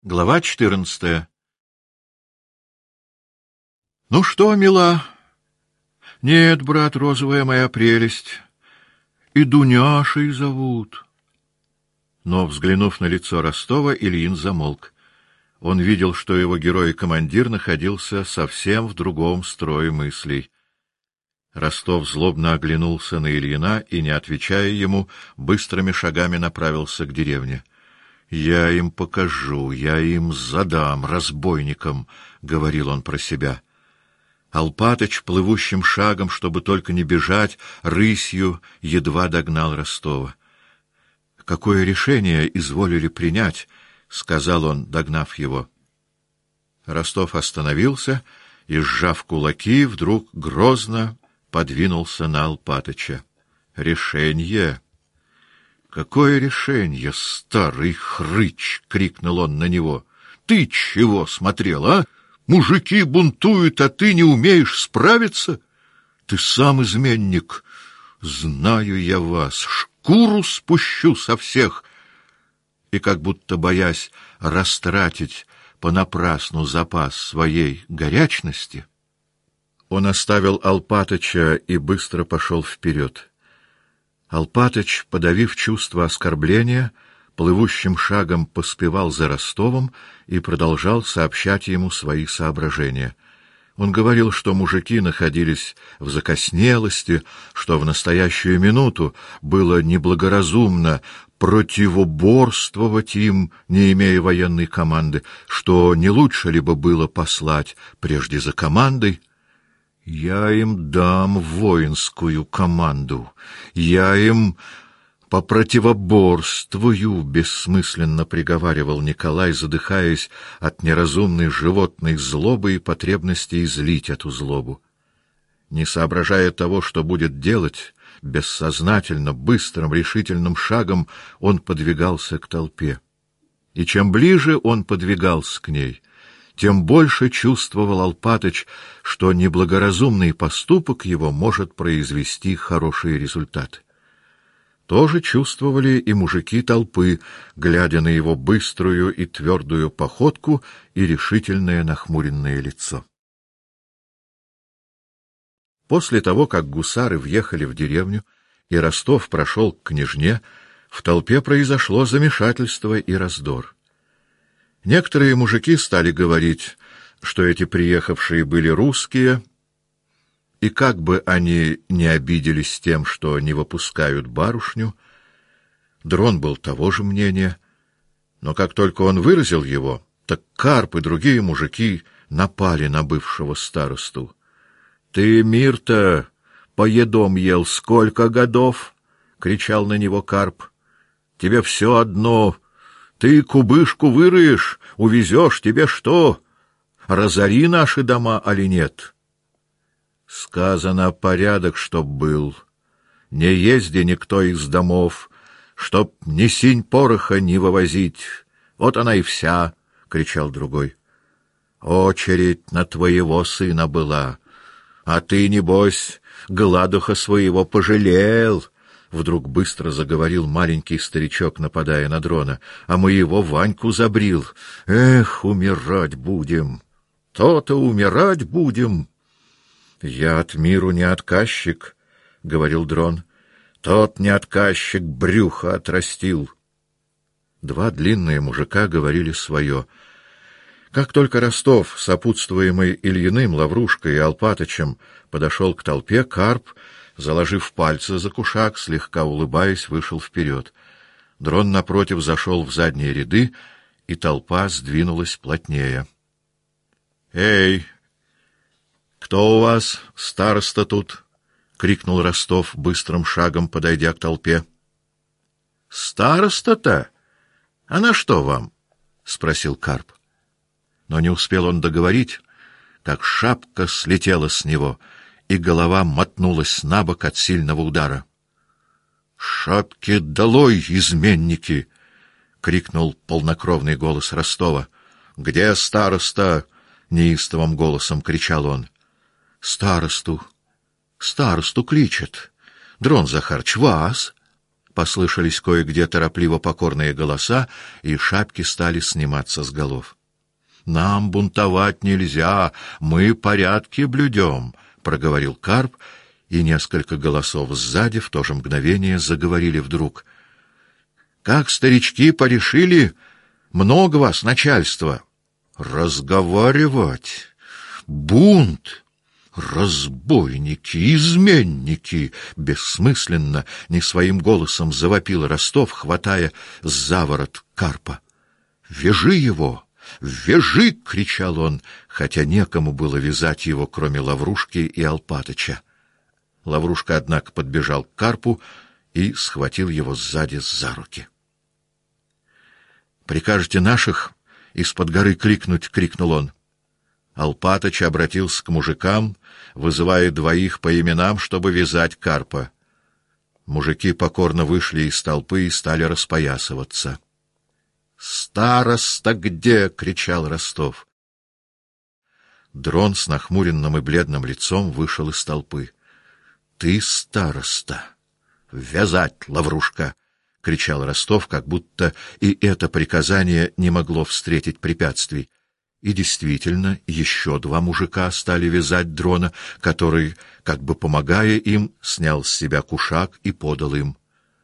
Глава 14. Ну что, мила? Нет, брат, розовая моя прелесть. И Дуняшей зовут. Но, взглянув на лицо Ростова, Ильин замолк. Он видел, что его герой-командир находился совсем в другом строе мыслей. Ростов злобно оглянулся на Ильина и, не отвечая ему, быстрыми шагами направился к деревне. «Я им покажу, я им задам, разбойникам», — говорил он про себя. Алпатыч плывущим шагом, чтобы только не бежать, рысью едва догнал Ростова. «Какое решение изволили принять?» — сказал он, догнав его. Ростов остановился и, сжав кулаки, вдруг грозно подвинулся на Алпатыча. «Решение!» «Какое решение, старый хрыч!» — крикнул он на него. «Ты чего смотрел, а? Мужики бунтуют, а ты не умеешь справиться? Ты сам изменник. Знаю я вас, шкуру спущу со всех!» И, как будто боясь растратить понапрасну запас своей горячности, он оставил Алпатыча и быстро пошел вперед. Алпатыч, подавив чувство оскорбления, плывущим шагом поспевал за Ростовым и продолжал сообщать ему свои соображения. Он говорил, что мужики находились в закоснелости, что в настоящую минуту было неблагоразумно противоборствовать им, не имея военной команды, что не лучше ли бы было послать прежде за командой. «Я им дам воинскую команду, я им попротивоборствую», — бессмысленно приговаривал Николай, задыхаясь от неразумной животной злобы и потребности излить эту злобу. Не соображая того, что будет делать, бессознательно, быстрым, решительным шагом он подвигался к толпе. И чем ближе он подвигался к ней, тем больше чувствовал Алпатыч, что неблагоразумный поступок его может произвести хорошие результаты. То же чувствовали и мужики толпы, глядя на его быструю и твердую походку и решительное нахмуренное лицо. После того, как гусары въехали в деревню и Ростов прошел к княжне, в толпе произошло замешательство и раздор. Некоторые мужики стали говорить, что эти приехавшие были русские, и как бы они не обиделись тем, что не выпускают барышню. Дрон был того же мнения, но как только он выразил его, так Карп и другие мужики напали на бывшего старосту. «Ты, мир-то, поедом ел сколько годов?» — кричал на него Карп. «Тебе все одно. Ты кубышку выроешь, увезешь, тебе что? Разори наши дома, али нет?» «Сказано, порядок, чтоб был. Не езди никто из домов, чтоб ни синь пороха не вывозить. Вот она и вся», — кричал другой. «Очередь на твоего сына была, а ты, небось, гладуха своего пожалел». Вдруг быстро заговорил маленький старичок, нападая на Дрона. «А моего Ваньку забрил. Эх, умирать будем! То-то умирать будем!» «Я от миру не отказчик», — говорил Дрон. «Тот не отказчик брюхо отрастил». Два длинные мужика говорили свое. Как только Ростов, сопутствуемый Ильиным, Лаврушкой и Алпатычем, подошел к толпе, Карп, заложив пальцы за кушак, слегка улыбаясь, вышел вперед. Дрон, напротив, зашел в задние ряды, и толпа сдвинулась плотнее. «Эй, кто у вас, староста тут?» — крикнул Ростов, быстрым шагом подойдя к толпе. «Староста-то? А на что вам?» — спросил Карп. Но не успел он договорить, как шапка слетела с него, и голова мотнулась набок от сильного удара. «Шапки долой, изменники!» — крикнул полнокровный голос Ростова. «Где староста?» — неистовым голосом кричал он. «Старосту кличет. Дрон Захарыч, вас!» Послышались кое-где торопливо покорные голоса, и шапки стали сниматься с голов. «Нам бунтовать нельзя, мы порядки блюдем», — проговорил Карп, и несколько голосов сзади в то же мгновение заговорили вдруг. «Как старички порешили, много вас, начальство!» «Разговаривать! Бунт! Разбойники, изменники!» Бессмысленно, не своим голосом завопил Ростов, хватая за ворот Карпа. «Вяжи его! Вяжи!» — кричал он, хотя некому было вязать его, кроме Лаврушки и Алпатыча. Лаврушка, однако, подбежал к Карпу и схватил его сзади за руки. «Прикажете наших из-под горы кликнуть?» — крикнул он. Алпатыч обратился к мужикам, вызывая двоих по именам, чтобы вязать Карпа. Мужики покорно вышли из толпы и стали распоясываться. «Староста где?» — кричал Ростов. Дрон с нахмуренным и бледным лицом вышел из толпы. «Ты староста! Вязать, Лаврушка!» — кричал Ростов, как будто и это приказание не могло встретить препятствий. И действительно, еще два мужика стали вязать Дрона, который, как бы помогая им, снял с себя кушак и подал им.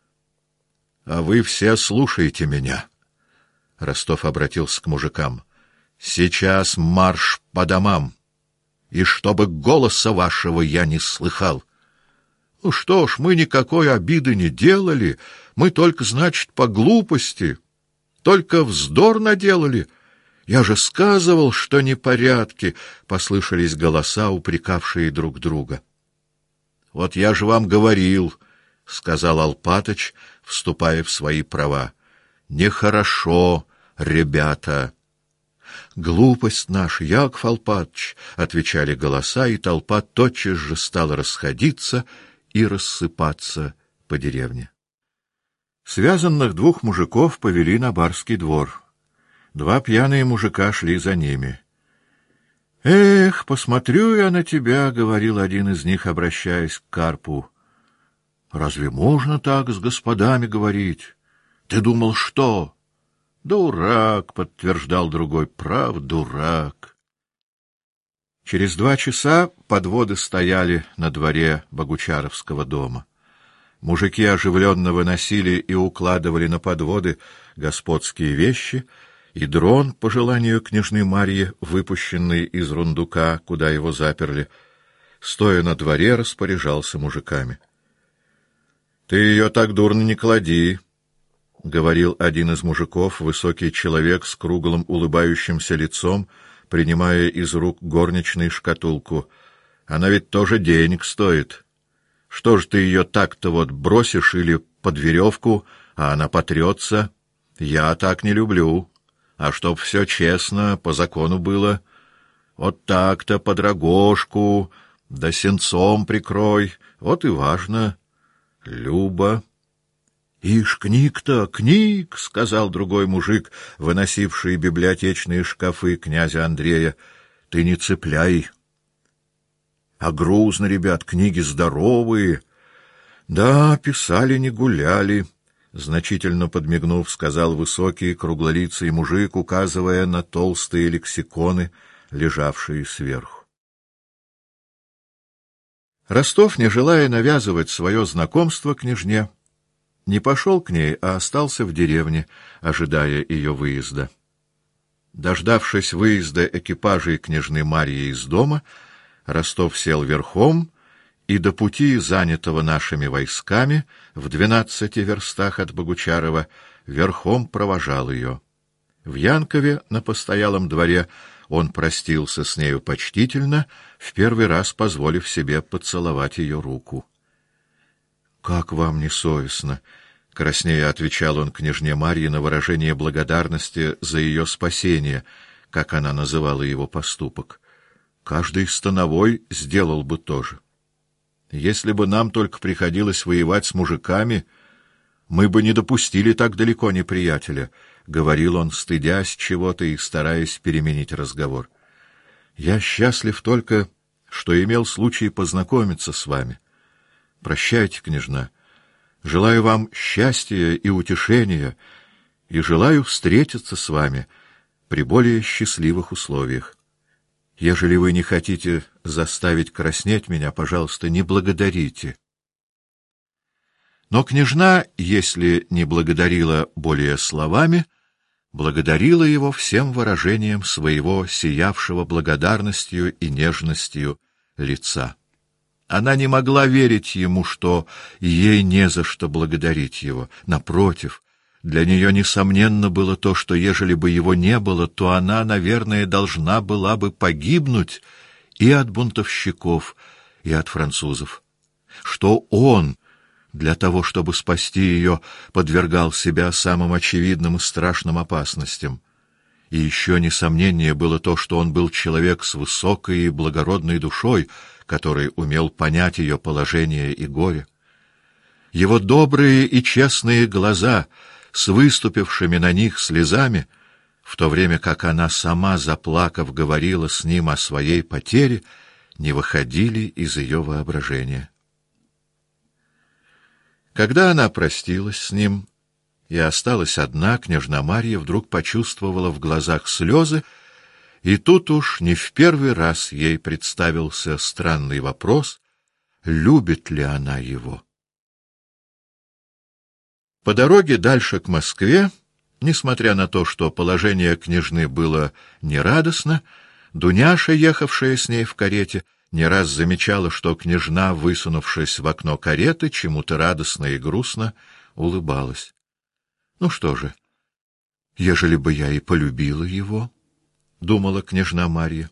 — А вы все слушайте меня. Ростов обратился к мужикам. — Сейчас марш по домам, и чтобы голоса вашего я не слыхал. — Ну что ж, мы никакой обиды не делали, мы только, значит, по глупости, только вздор наделали. Я же сказывал, что непорядки, — послышались голоса, упрекавшие друг друга. — Вот я же вам говорил, — сказал Алпатыч, вступая в свои права. — Нехорошо, ребята. — Глупость наша, Яков Алпатыч, — отвечали голоса, и толпа тотчас же стала расходиться и рассыпаться по деревне. Связанных двух мужиков повели на барский двор. Два пьяные мужика шли за ними. — Эх, посмотрю я на тебя, — говорил один из них, обращаясь к Карпу. — Разве можно так с господами говорить? Ты думал, что? — Дурак, — подтверждал другой, — прав, дурак. Через 2 часа подводы стояли на дворе Богучаровского дома. Мужики оживленно выносили и укладывали на подводы господские вещи, и Дрон, по желанию княжны Марьи, выпущенный из рундука, куда его заперли, стоя на дворе, распоряжался мужиками. — Ты ее так дурно не клади, — говорил один из мужиков, высокий человек с круглым улыбающимся лицом, принимая из рук горничной шкатулку. — Она ведь тоже денег стоит. Что ж ты ее так-то вот бросишь или под веревку, а она потрется? Я так не люблю. А чтоб все честно, по закону было, вот так-то под рогожку, да сенцом прикрой, вот и важно. Люба. — Ишь, книг-то, книг, — сказал другой мужик, выносивший библиотечные шкафы князя Андрея. — Ты не цепляй. А грузно, ребят, книги здоровые. Да, писали, не гуляли. Значительно подмигнув, сказал высокий круглолицый мужик, указывая на толстые лексиконы, лежавшие сверху. Ростов, не желая навязывать свое знакомство княжне, не пошел к ней, а остался в деревне, ожидая ее выезда. Дождавшись выезда экипажей княжны Марьи из дома, Ростов сел верхом и до пути, занятого нашими войсками, в 12 верстах от Богучарова, верхом провожал ее. В Янкове, на постоялом дворе, он простился с нею почтительно, в первый раз позволив себе поцеловать ее руку. — Как вам не совестно? — краснея отвечал он княжне Марье на выражение благодарности за ее спасение, как она называла его поступок. Каждый становой сделал бы то же. Если бы нам только приходилось воевать с мужиками, мы бы не допустили так далеко неприятеля, — говорил он, стыдясь чего-то и стараясь переменить разговор. Я счастлив только, что имел случай познакомиться с вами. Прощайте, княжна. Желаю вам счастья и утешения, и желаю встретиться с вами при более счастливых условиях. Ежели вы не хотите заставить краснеть меня, пожалуйста, не благодарите». Но княжна, если не благодарила более словами, благодарила его всем выражением своего сиявшего благодарностью и нежностью лица. Она не могла верить ему, что ей не за что благодарить его. Напротив, для нее несомненно было то, что ежели бы его не было, то она, наверное, должна была бы погибнуть и от бунтовщиков, и от французов. Что он, для того, чтобы спасти ее, подвергал себя самым очевидным и страшным опасностям. И еще несомнение было то, что он был человек с высокой и благородной душой, который умел понять ее положение и горе. Его добрые и честные глаза с выступившими на них слезами, в то время как она сама, заплакав, говорила с ним о своей потере, не выходили из ее воображения. Когда она простилась с ним и осталась одна, княжна Марья вдруг почувствовала в глазах слезы, и тут уж не в первый раз ей представился странный вопрос, любит ли она его. По дороге дальше к Москве, несмотря на то, что положение княжны было нерадостно, Дуняша, ехавшая с ней в карете, не раз замечала, что княжна, высунувшись в окно кареты, чему-то радостно и грустно улыбалась. Ну что же, ежели бы я и полюбила его, — думала княжна Марья.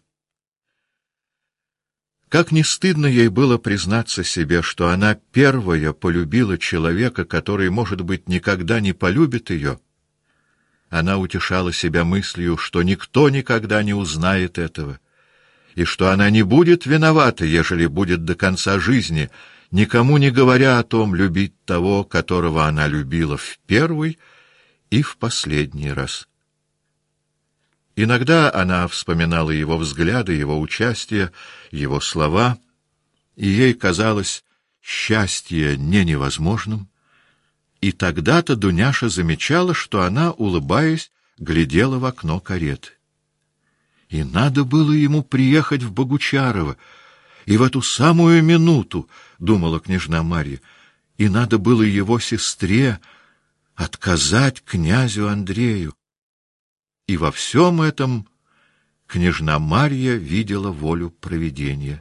Как не стыдно ей было признаться себе, что она первая полюбила человека, который, может быть, никогда не полюбит ее. Она утешала себя мыслью, что никто никогда не узнает этого, и что она не будет виновата, ежели будет до конца жизни, никому не говоря о том, любить того, которого она любила в первый и в последний раз. Иногда она вспоминала его взгляды, его участие, его слова, и ей казалось счастье не невозможным. И тогда-то Дуняша замечала, что она, улыбаясь, глядела в окно кареты. И надо было ему приехать в Богучарово, и в эту самую минуту, — думала княжна Марья, — и надо было его сестре отказать князю Андрею. И во всем этом княжна Марья видела волю провидения.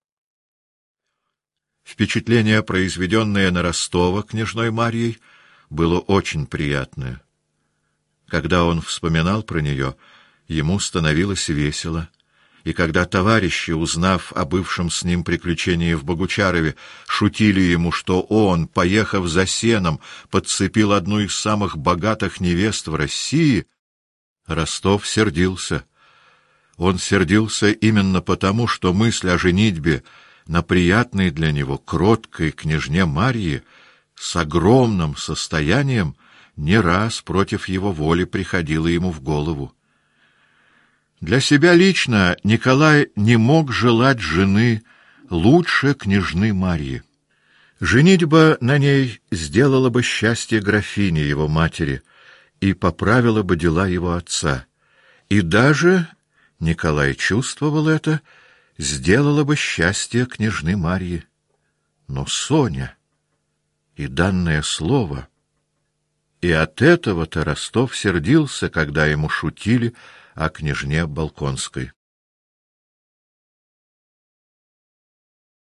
Впечатление, произведенное на Ростова княжной Марьей, было очень приятное. Когда он вспоминал про нее, ему становилось весело, и когда товарищи, узнав о бывшем с ним приключении в Богучарове, шутили ему, что он, поехав за сеном, подцепил одну из самых богатых невест в России, Ростов сердился. Он сердился именно потому, что мысль о женитьбе на приятной для него кроткой княжне Марье с огромным состоянием не раз против его воли приходила ему в голову. Для себя лично Николай не мог желать жены лучше княжны Марьи. Женитьба на ней сделала бы счастье графини, его матери, и поправила бы дела его отца. И даже, Николай чувствовал это, сделала бы счастье княжны Марьи. Но Соня и данное слово... И от этого-то Ростов сердился, когда ему шутили о княжне Болконской.